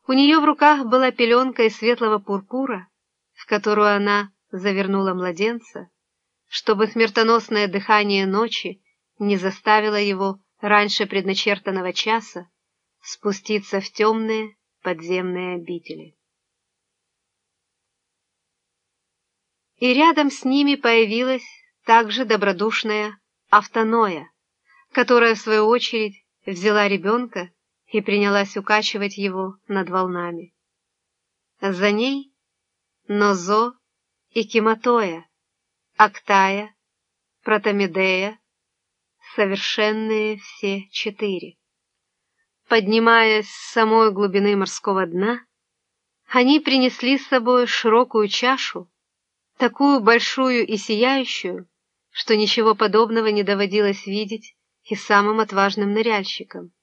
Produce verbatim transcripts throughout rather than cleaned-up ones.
У нее в руках была пеленка из светлого пурпура, в которую она завернула младенца, чтобы смертоносное дыхание ночи не заставило его раньше предначертанного часа спуститься в темные подземные обители. И рядом с ними появилась также добродушная Автоноя, которая, в свою очередь, взяла ребенка и принялась укачивать его над волнами. За ней Нозо и Киматоя, Актая, Протомедея, совершенные все четыре. Поднимаясь с самой глубины морского дна, они принесли с собой широкую чашу, такую большую и сияющую, что ничего подобного не доводилось видеть и самым отважным ныряльщикам.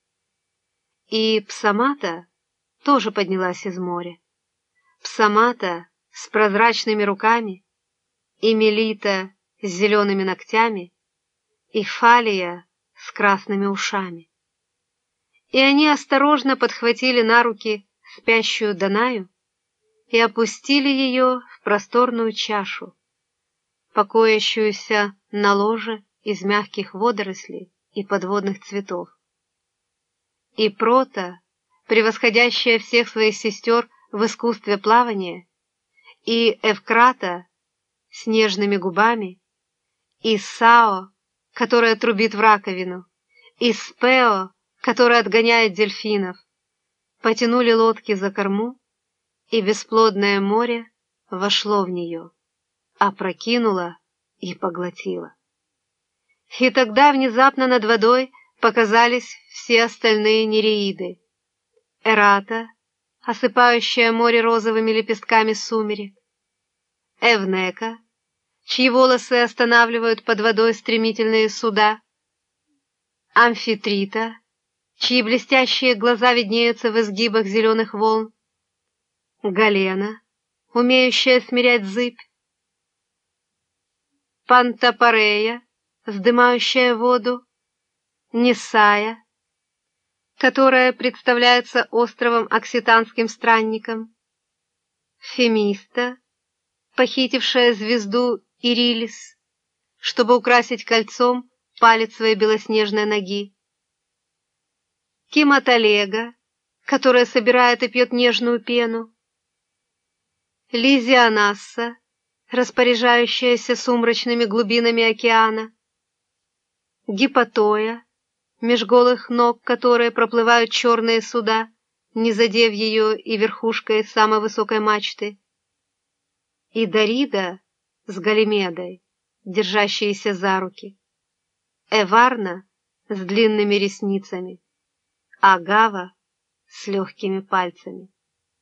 И Псамата тоже поднялась из моря. Псамата с прозрачными руками, и Мелита с зелеными ногтями, и Фалия с красными ушами. И они осторожно подхватили на руки спящую Данаю и опустили ее в просторную чашу, покоящуюся на ложе из мягких водорослей и подводных цветов. И Прота, превосходящая всех своих сестер в искусстве плавания, и Эвкрата с нежными губами, и Сао, которая трубит в раковину, и Спео, которая отгоняет дельфинов, потянули лодки за корму, и бесплодное море вошло в нее, опрокинуло и поглотило. И тогда внезапно над водой показались все остальные нереиды. Эрата, осыпающая море розовыми лепестками сумерек, Эвнека, чьи волосы останавливают под водой стремительные суда, Амфитрита, чьи блестящие глаза виднеются в изгибах зеленых волн, Галена, умеющая смирять зыбь, Пантапарея, вздымающая воду, Несая, которая представляется островом окситанским странником, Фемиста, похитившая звезду Ирилис, чтобы украсить кольцом палец своей белоснежной ноги, Киматалега, которая собирает и пьет нежную пену, Лизианасса, распоряжающаяся сумрачными глубинами океана, Гипотоя, меж голых ног которой проплывают черные суда, не задев ее и верхушкой самой высокой мачты, и Дарида с Галимедой, держащиеся за руки, Эварна с длинными ресницами, Агава с легкими пальцами.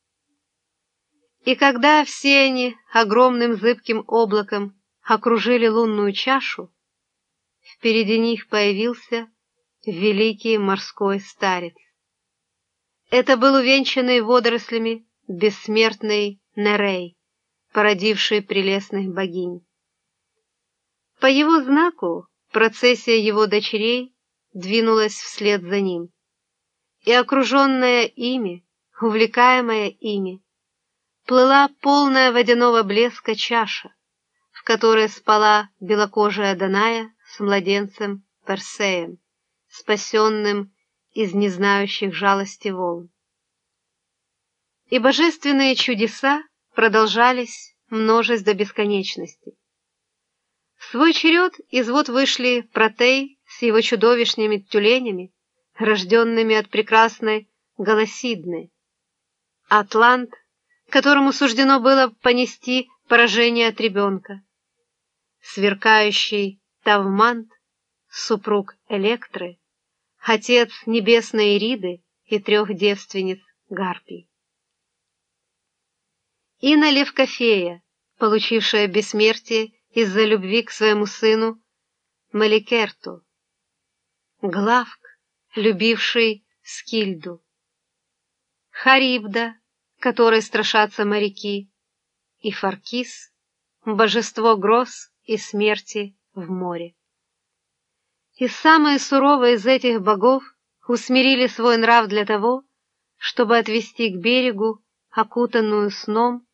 И когда все они огромным зыбким облаком окружили лунную чашу, впереди них появился великий морской старец. Это был увенчанный водорослями бессмертный Нерей, породивший прелестных богинь. По его знаку процессия его дочерей двинулась вслед за ним, и, окруженная ими, увлекаемая ими, плыла полная водяного блеска чаша, в которой спала белокожая Даная с младенцем Персеем, спасенным из незнающих жалости волн. И божественные чудеса продолжались, множесть до бесконечности. В свой черед из вод вышли Протей с его чудовищными тюленями, рожденными от прекрасной Галасидны, Атлант, которому суждено было понести поражение от ребенка, сверкающий Тавмант, супруг Электры, отец небесной Ириды и трех девственниц Гарпий. Инна Левкофея, получившая бессмертие из-за любви к своему сыну Маликерту, Главк, любивший Скильду, Харибда, которой страшатся моряки, и Фаркис, божество гроз и смерти в море. И самые суровые из этих богов усмирили свой нрав для того, чтобы отвести к берегу окутанную сном